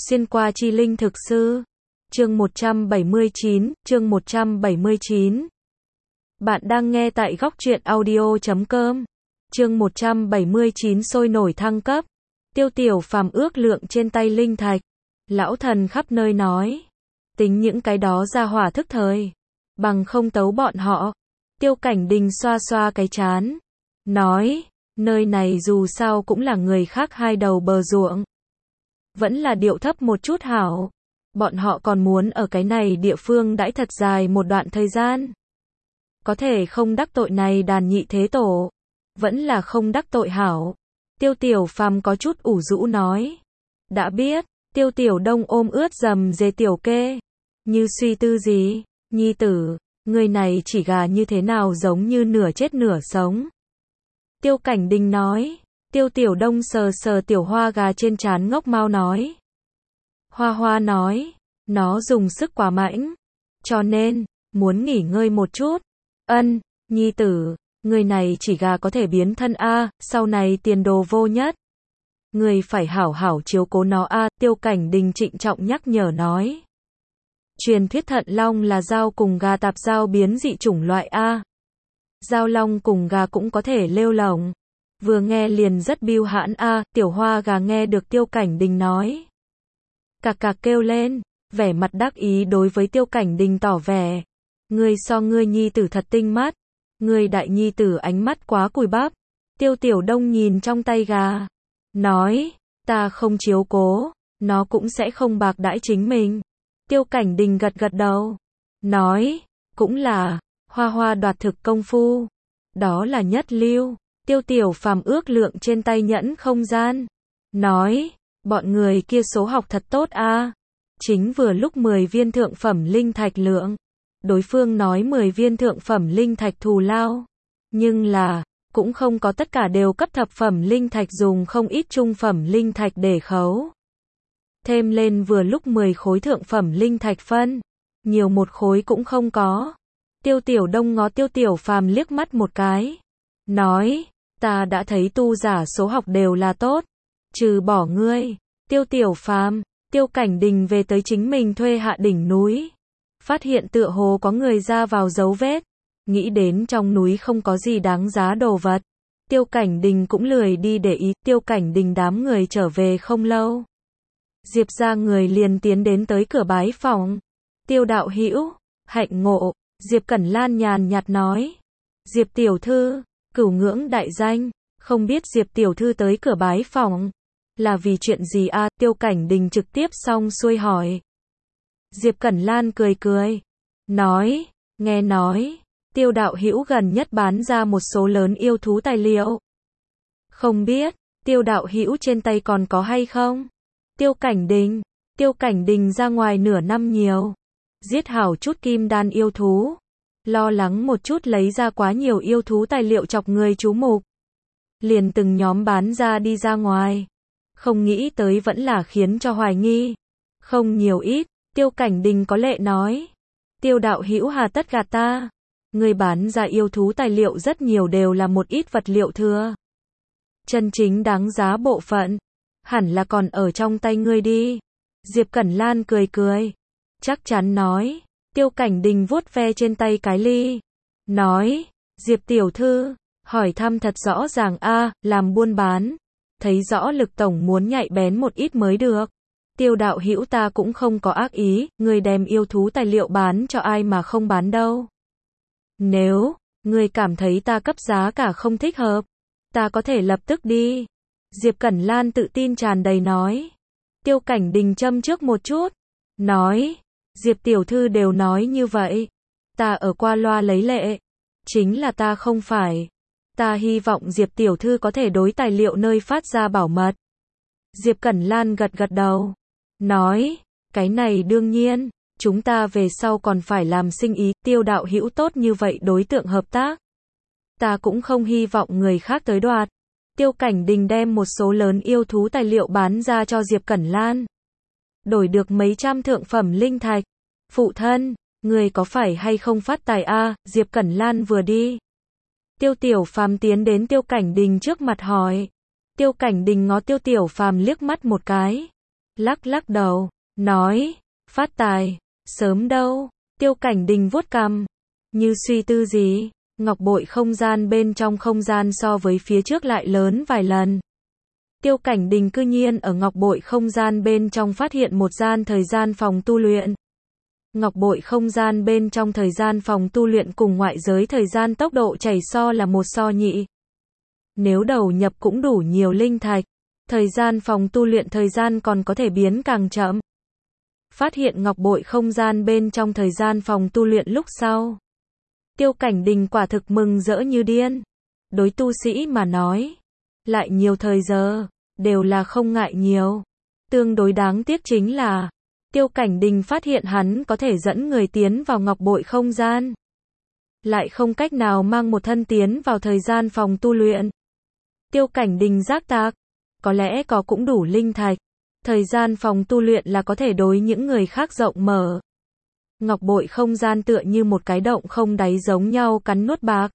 Xuyên qua chi linh thực sư. Chương 179. Bạn đang nghe tại góc truyện audio.com. Chương 179 sôi nổi thăng cấp. Tiêu Tiểu Phàm ước lượng trên tay linh thạch. Lão thần khắp nơi nói. Tính những cái đó ra hỏa thức thời. Bằng không tấu bọn họ. Tiêu Cảnh Đình xoa xoa cái trán. Nói, nơi này dù sao cũng là người khác hai đầu bờ ruộng. Vẫn là điệu thấp một chút hảo. Bọn họ còn muốn ở cái này địa phương đãi thật dài một đoạn thời gian. Có thể không đắc tội này đàn nhị thế tổ. Vẫn là không đắc tội hảo. Tiêu Tiểu Phàm có chút ủ rũ nói. Đã biết, Tiêu Tiểu Đông ôm ướt dầm dề Tiểu Kê. Như suy tư gì, nhi tử, người này chỉ gà như thế nào giống như nửa chết nửa sống. Tiêu Cảnh Đình nói. Tiêu Tiểu Đông sờ sờ tiểu hoa gà trên trán ngốc mau nói. Hoa Hoa nói, nó dùng sức quá mạnh, cho nên, muốn nghỉ ngơi một chút. Ân, nhi tử, người này chỉ gà có thể biến thân a, sau này tiền đồ vô nhất. Người phải hảo hảo chiếu cố nó a, Tiêu Cảnh Đình trịnh trọng nhắc nhở nói. Truyền thuyết thận long là dao cùng gà tạp dao biến dị chủng loại a. Dao long cùng gà cũng có thể lêu lổng. Vừa nghe liền rất biêu hãn a, tiểu hoa gà nghe được Tiêu Cảnh Đình nói. Cạc cạc kêu lên, vẻ mặt đắc ý đối với Tiêu Cảnh Đình tỏ vẻ. Ngươi so ngươi nhi tử thật tinh mắt, ngươi đại nhi tử ánh mắt quá cùi bắp. Tiêu Tiểu Đông nhìn trong tay gà, nói, ta không chiếu cố, nó cũng sẽ không bạc đãi chính mình. Tiêu Cảnh Đình gật gật đầu, nói, cũng là, Hoa Hoa đoạt thực công phu, đó là nhất lưu. Tiêu Tiểu Phàm ước lượng trên tay nhẫn không gian, nói, bọn người kia số học thật tốt a. Chính vừa lúc 10 viên thượng phẩm linh thạch lượng. Đối phương nói 10 viên thượng phẩm linh thạch thù lao. Nhưng là, cũng không có tất cả đều cấp thập phẩm linh thạch, dùng không ít trung phẩm linh thạch để khấu. Thêm lên vừa lúc 10 khối thượng phẩm linh thạch phân. Nhiều một khối cũng không có. Tiêu Tiểu Đông ngó Tiêu Tiểu Phàm liếc mắt một cái. Nói, ta đã thấy tu giả số học đều là tốt. Trừ bỏ ngươi. Tiêu Tiểu Phàm, Tiêu Cảnh Đình về tới chính mình thuê hạ đỉnh núi. Phát hiện tựa hồ có người ra vào dấu vết. Nghĩ đến trong núi không có gì đáng giá đồ vật. Tiêu Cảnh Đình cũng lười đi để ý. Tiêu Cảnh Đình đám người trở về không lâu. Diệp ra người liền tiến đến tới cửa bái phòng. Tiêu đạo hữu, hạnh ngộ. Diệp Cẩn Lan nhàn nhạt nói. Diệp tiểu thư, cửu ngưỡng đại danh. Không biết Diệp tiểu thư tới cửa bái phòng là vì chuyện gì a? Tiêu Cảnh Đình trực tiếp xong xuôi hỏi. Diệp Cẩn Lan cười cười, nói, nghe nói, Tiêu đạo hữu gần nhất bán ra một số lớn yêu thú tài liệu. Không biết, Tiêu đạo hữu trên tay còn có hay không? Tiêu Cảnh Đình ra ngoài nửa năm nhiều, giết hảo chút kim đan yêu thú, lo lắng một chút lấy ra quá nhiều yêu thú tài liệu chọc người chú mục. Liền từng nhóm bán ra đi ra ngoài. Không nghĩ tới vẫn là khiến cho hoài nghi. Không nhiều ít, Tiêu Cảnh Đình có lệ nói. Tiêu đạo hữu hà tất gạt ta. Người bán ra yêu thú tài liệu rất nhiều đều là một ít vật liệu thừa. Chân chính đáng giá bộ phận. Hẳn là còn ở trong tay ngươi đi. Diệp Cẩn Lan cười cười. Chắc chắn nói. Tiêu Cảnh Đình vuốt ve trên tay cái ly. Nói. Diệp tiểu thư. Hỏi thăm thật rõ ràng a, làm buôn bán. Thấy rõ Lực tổng muốn nhạy bén một ít mới được. Tiêu đạo hữu ta cũng không có ác ý, người đem yêu thú tài liệu bán cho ai mà không bán đâu. Nếu, người cảm thấy ta cấp giá cả không thích hợp, ta có thể lập tức đi. Diệp Cẩn Lan tự tin tràn đầy nói. Tiêu Cảnh Đình châm trước một chút. Nói, Diệp tiểu thư đều nói như vậy. Ta ở qua loa lấy lệ. Chính là ta không phải. Ta hy vọng Diệp tiểu thư có thể đối tài liệu nơi phát ra bảo mật. Diệp Cẩn Lan gật gật đầu. Nói, cái này đương nhiên, chúng ta về sau còn phải làm sinh ý. Tiêu đạo hữu tốt như vậy đối tượng hợp tác. Ta cũng không hy vọng người khác tới đoạt. Tiêu Cảnh Đình đem một số lớn yêu thú tài liệu bán ra cho Diệp Cẩn Lan. Đổi được mấy trăm thượng phẩm linh thạch. Phụ thân, người có phải hay không phát tài a? Diệp Cẩn Lan vừa đi. Tiêu Tiểu Phàm tiến đến Tiêu Cảnh Đình trước mặt hỏi. Tiêu Cảnh Đình ngó Tiêu Tiểu Phàm liếc mắt một cái. lắc lắc đầu, nói, phát tài, sớm đâu. Tiêu Cảnh Đình vuốt cằm, như suy tư gì, ngọc bội không gian bên trong không gian so với phía trước lại lớn vài lần. Tiêu Cảnh Đình cư nhiên ở ngọc bội không gian bên trong phát hiện một gian thời gian phòng tu luyện. Ngọc bội không gian bên trong thời gian phòng tu luyện cùng ngoại giới thời gian tốc độ chảy so là một so nhị. Nếu đầu nhập cũng đủ nhiều linh thạch, thời gian phòng tu luyện thời gian còn có thể biến càng chậm. Phát hiện ngọc bội không gian bên trong thời gian phòng tu luyện lúc sau. Tiêu Cảnh Đình quả thực mừng rỡ như điên. Đối tu sĩ mà nói, lại nhiều thời giờ, đều là không ngại nhiều. Tương đối đáng tiếc chính là, Tiêu Cảnh Đình phát hiện hắn có thể dẫn người tiến vào ngọc bội không gian. Lại không cách nào mang một thân tiến vào thời gian phòng tu luyện. Tiêu Cảnh Đình giác tạc, có lẽ có cũng đủ linh thạch. Thời gian phòng tu luyện là có thể đối những người khác rộng mở. Ngọc bội không gian tựa như một cái động không đáy giống nhau cắn nuốt bạc.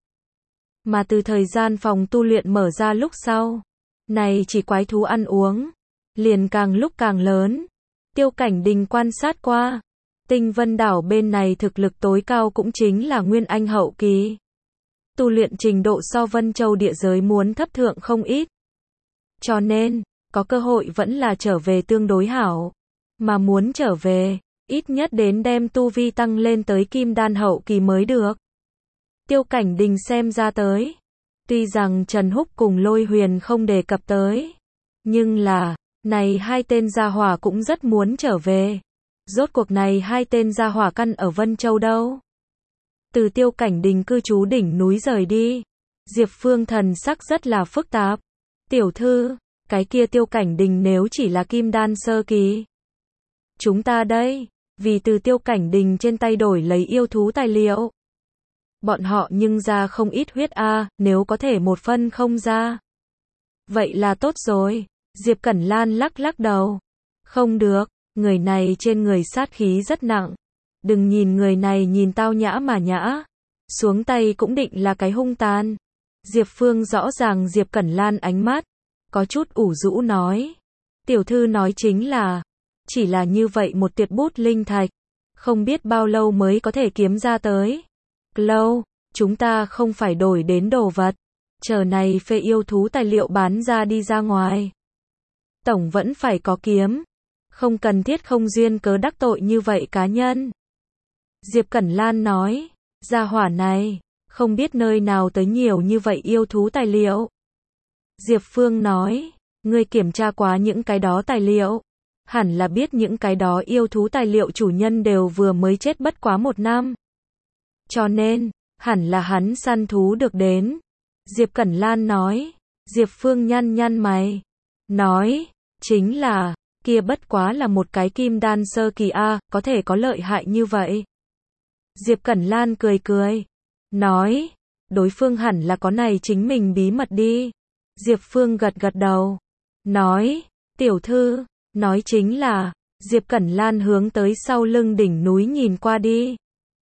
Mà từ thời gian phòng tu luyện mở ra lúc sau, này chỉ quái thú ăn uống, liền càng lúc càng lớn. Tiêu Cảnh Đình quan sát qua, Tinh Vân đảo bên này thực lực tối cao cũng chính là Nguyên Anh hậu kỳ. Tu luyện trình độ so Vân Châu địa giới muốn thấp thượng không ít. Cho nên, có cơ hội vẫn là trở về tương đối hảo. Mà muốn trở về, ít nhất đến đem tu vi tăng lên tới Kim Đan hậu kỳ mới được. Tiêu Cảnh Đình xem ra tới. Tuy rằng Trần Húc cùng Lôi Huyền không đề cập tới. Nhưng là, này hai tên gia hỏa cũng rất muốn trở về. Rốt cuộc này hai tên gia hỏa căn ở Vân Châu đâu. Từ Tiêu Cảnh Đình cư trú đỉnh núi rời đi. Diệp Phương thần sắc rất là phức tạp. Tiểu thư, cái kia Tiêu Cảnh Đình nếu chỉ là Kim Đan sơ kỳ. Chúng ta đây, vì từ Tiêu Cảnh Đình trên tay đổi lấy yêu thú tài liệu. Bọn họ nhưng ra không ít huyết a, nếu có thể một phân không ra. Vậy là tốt rồi. Diệp Cẩn Lan lắc lắc đầu. Không được, người này trên người sát khí rất nặng. Đừng nhìn người này nhìn tao nhã mà nhã. Xuống tay cũng định là cái hung tàn. Diệp Phương rõ ràng Diệp Cẩn Lan ánh mắt. Có chút ủ rũ nói. Tiểu thư nói chính là, chỉ là như vậy một tiệt bút linh thạch. Không biết bao lâu mới có thể kiếm ra tới. Lâu, chúng ta không phải đổi đến đồ vật. Chờ này phê yêu thú tài liệu bán ra đi ra ngoài. Tổng vẫn phải có kiếm. Không cần thiết không duyên cớ đắc tội như vậy cá nhân. Diệp Cẩn Lan nói, gia hỏa này, không biết nơi nào tới nhiều như vậy yêu thú tài liệu. Diệp Phương nói, ngươi kiểm tra quá những cái đó tài liệu. Hẳn là biết những cái đó yêu thú tài liệu chủ nhân đều vừa mới chết bất quá 1 năm. Cho nên, hẳn là hắn săn thú được đến. Diệp Cẩn Lan nói, Diệp Phương nhăn nhăn mày. Nói, chính là, kia bất quá là một cái kim đan sơ kỳ a, có thể có lợi hại như vậy. Diệp Cẩn Lan cười cười. Nói, đối phương hẳn là có này chính mình bí mật đi. Diệp Phương gật gật đầu. Nói, tiểu thư, nói chính là, Diệp Cẩn Lan hướng tới sau lưng đỉnh núi nhìn qua đi.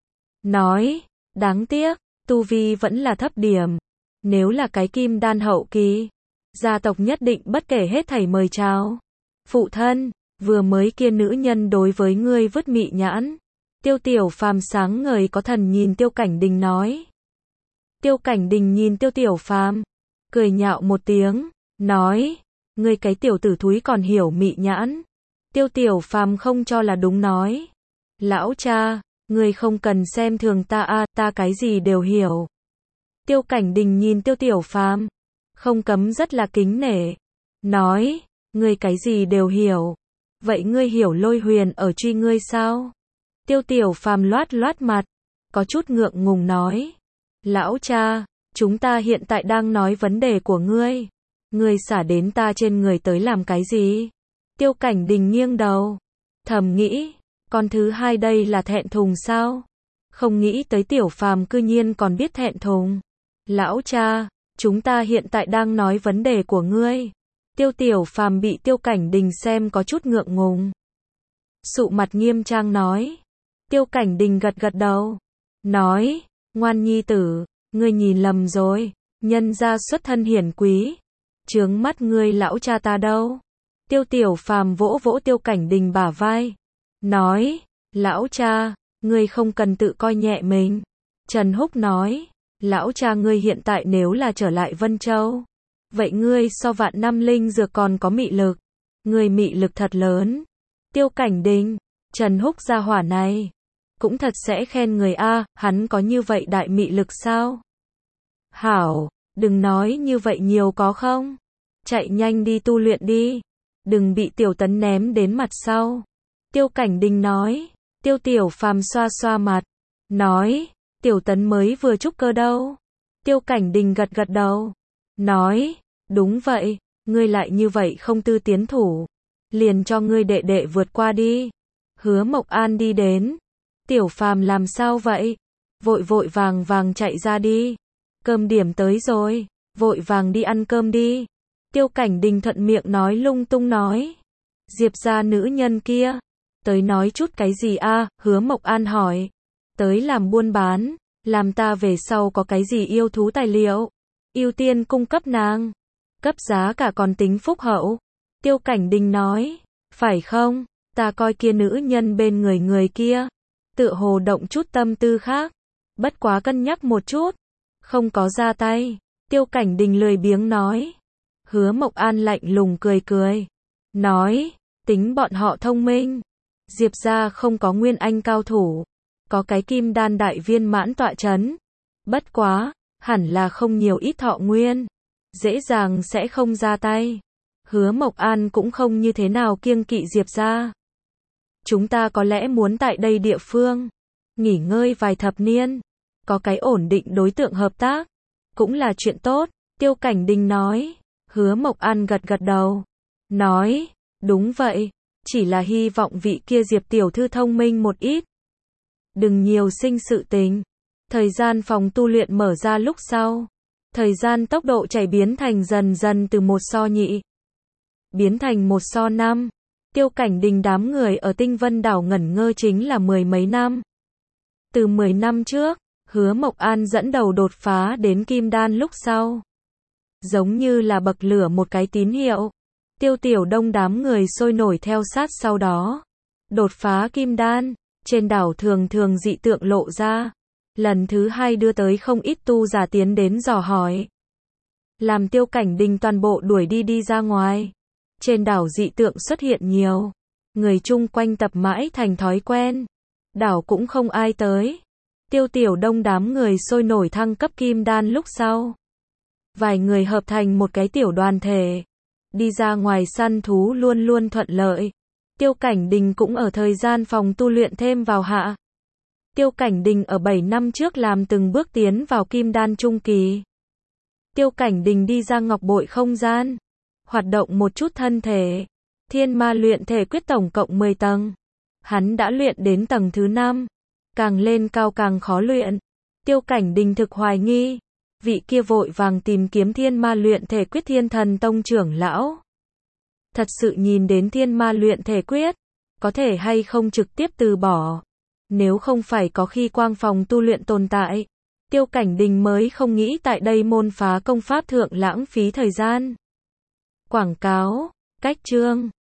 Nói, đáng tiếc, tu vi vẫn là thấp điểm. Nếu là cái kim đan hậu kỳ, gia tộc nhất định bất kể hết thảy mời chào. Phụ thân, vừa mới kia nữ nhân đối với ngươi vứt mị nhãn. Tiêu Tiểu Phàm sáng ngời có thần nhìn Tiêu Cảnh Đình nói. Tiêu Cảnh Đình nhìn Tiêu Tiểu Phàm, cười nhạo một tiếng, nói, ngươi cái tiểu tử thúi còn hiểu mị nhãn. Tiêu Tiểu Phàm không cho là đúng nói. Lão cha, ngươi không cần xem thường ta a, ta cái gì đều hiểu. Tiêu Cảnh Đình nhìn Tiêu Tiểu Phàm, không cấm rất là kính nể. Nói, ngươi cái gì đều hiểu. Vậy ngươi hiểu Lôi Huyền ở truy ngươi sao? Tiêu Tiểu Phàm loát loát mặt, có chút ngượng ngùng nói. Lão cha, chúng ta hiện tại đang nói vấn đề của ngươi. Ngươi xả đến ta trên người tới làm cái gì? Tiêu Cảnh Đình nghiêng đầu, thầm nghĩ, con thứ hai đây là thẹn thùng sao? Không nghĩ tới Tiểu Phàm cư nhiên còn biết thẹn thùng. Lão cha, chúng ta hiện tại đang nói vấn đề của ngươi. Tiểu Phàm bị Tiêu Cảnh Đình xem có chút ngượng ngùng. Sụ mặt nghiêm trang nói. Tiêu Cảnh Đình gật gật đầu. Nói, ngoan nhi tử, ngươi nhìn lầm rồi. Nhân gia xuất thân hiển quý. Chướng mắt ngươi lão cha ta đâu. Tiêu Tiểu Phàm vỗ vỗ Tiêu Cảnh Đình bả vai, nói, lão cha, ngươi không cần tự coi nhẹ mình. Trần Húc nói, lão cha ngươi hiện tại nếu là trở lại Vân Châu, vậy ngươi so vạn năm linh dược còn có mị lực, ngươi mị lực thật lớn. Tiêu Cảnh Đình, Trần Húc gia hỏa này, cũng thật sẽ khen người a, hắn có như vậy đại mị lực sao? Hảo, đừng nói như vậy nhiều có không? Chạy nhanh đi tu luyện đi, đừng bị Tiểu Tấn ném đến mặt sau. Tiêu Cảnh Đình nói, Tiêu Tiểu Phàm xoa xoa mặt, nói, Tiểu Tấn mới vừa trúc cơ đâu. Tiêu Cảnh Đình gật gật đầu, nói, đúng vậy, ngươi lại như vậy không tư tiến thủ, liền cho ngươi đệ đệ vượt qua đi. Hứa Mộc An đi đến, Tiểu Phàm làm sao vậy? Vội vội vàng vàng chạy ra đi. Cơm điểm tới rồi, vội vàng đi ăn cơm đi. Tiêu Cảnh Đình thuận miệng nói lung tung nói. Diệp gia nữ nhân kia, tới nói chút cái gì a? Hứa Mộc An hỏi. Tới làm buôn bán, làm ta về sau có cái gì yêu thú tài liệu, ưu tiên cung cấp nàng, cấp giá cả còn tính phúc hậu. Tiêu Cảnh Đình nói, phải không, ta coi kia nữ nhân bên người kia, tựa hồ động chút tâm tư khác, bất quá cân nhắc một chút, không có ra tay. Tiêu Cảnh Đình lười biếng nói. Hứa Mộc An lạnh lùng cười cười, nói, tính bọn họ thông minh, Diệp gia không có nguyên anh cao thủ, có cái kim đan đại viên mãn tọa chấn, bất quá, hẳn là không nhiều ít thọ nguyên, dễ dàng sẽ không ra tay. Hứa Mộc An cũng không như thế nào kiêng kỵ Diệp gia. Chúng ta có lẽ muốn tại đây địa phương nghỉ ngơi vài thập niên, có cái ổn định đối tượng hợp tác, cũng là chuyện tốt. Tiêu Cảnh Đình nói. Hứa Mộc An gật gật đầu, nói, đúng vậy, chỉ là hy vọng vị kia Diệp tiểu thư thông minh một ít, đừng nhiều sinh sự tình. Thời gian phòng tu luyện mở ra lúc sau, thời gian tốc độ chảy biến thành dần dần từ 1:2, biến thành 1:5. Tiêu Cảnh Đình đám người ở Tinh Vân đảo ngẩn ngơ chính là 10 mấy năm. Từ 10 năm trước, Hứa Mộc An dẫn đầu đột phá đến kim đan lúc sau, giống như là bậc lửa một cái tín hiệu. Tiêu Tiểu Đông đám người sôi nổi theo sát sau đó. Đột phá kim đan, trên đảo thường thường dị tượng lộ ra. Lần thứ 2 đưa tới không ít tu giả tiến đến dò hỏi. Làm Tiêu Cảnh Đình toàn bộ đuổi đi ra ngoài. Trên đảo dị tượng xuất hiện nhiều. Người chung quanh tập mãi thành thói quen. Đảo cũng không ai tới. Tiêu Tiểu Đông đám người sôi nổi thăng cấp kim đan lúc sau. Vài người hợp thành một cái tiểu đoàn thể, đi ra ngoài săn thú luôn luôn thuận lợi. Tiêu Cảnh Đình cũng ở thời gian phòng tu luyện thêm vào hạ. Tiêu Cảnh Đình ở 7 năm trước làm từng bước tiến vào kim đan trung kỳ. Tiêu Cảnh Đình đi ra ngọc bội không gian, hoạt động một chút thân thể. Thiên ma luyện thể quyết tổng cộng 10 tầng. Hắn đã luyện đến tầng thứ 5, càng lên cao càng khó luyện. Tiêu Cảnh Đình thực hoài nghi, vị kia vội vàng tìm kiếm thiên ma luyện thể quyết Thiên Thần Tông trưởng lão, thật sự nhìn đến thiên ma luyện thể quyết, có thể hay không trực tiếp từ bỏ. Nếu không phải có khi quang phòng tu luyện tồn tại, Tiêu Cảnh Đình mới không nghĩ tại đây môn phá công pháp thượng lãng phí thời gian. Quảng cáo, cách chương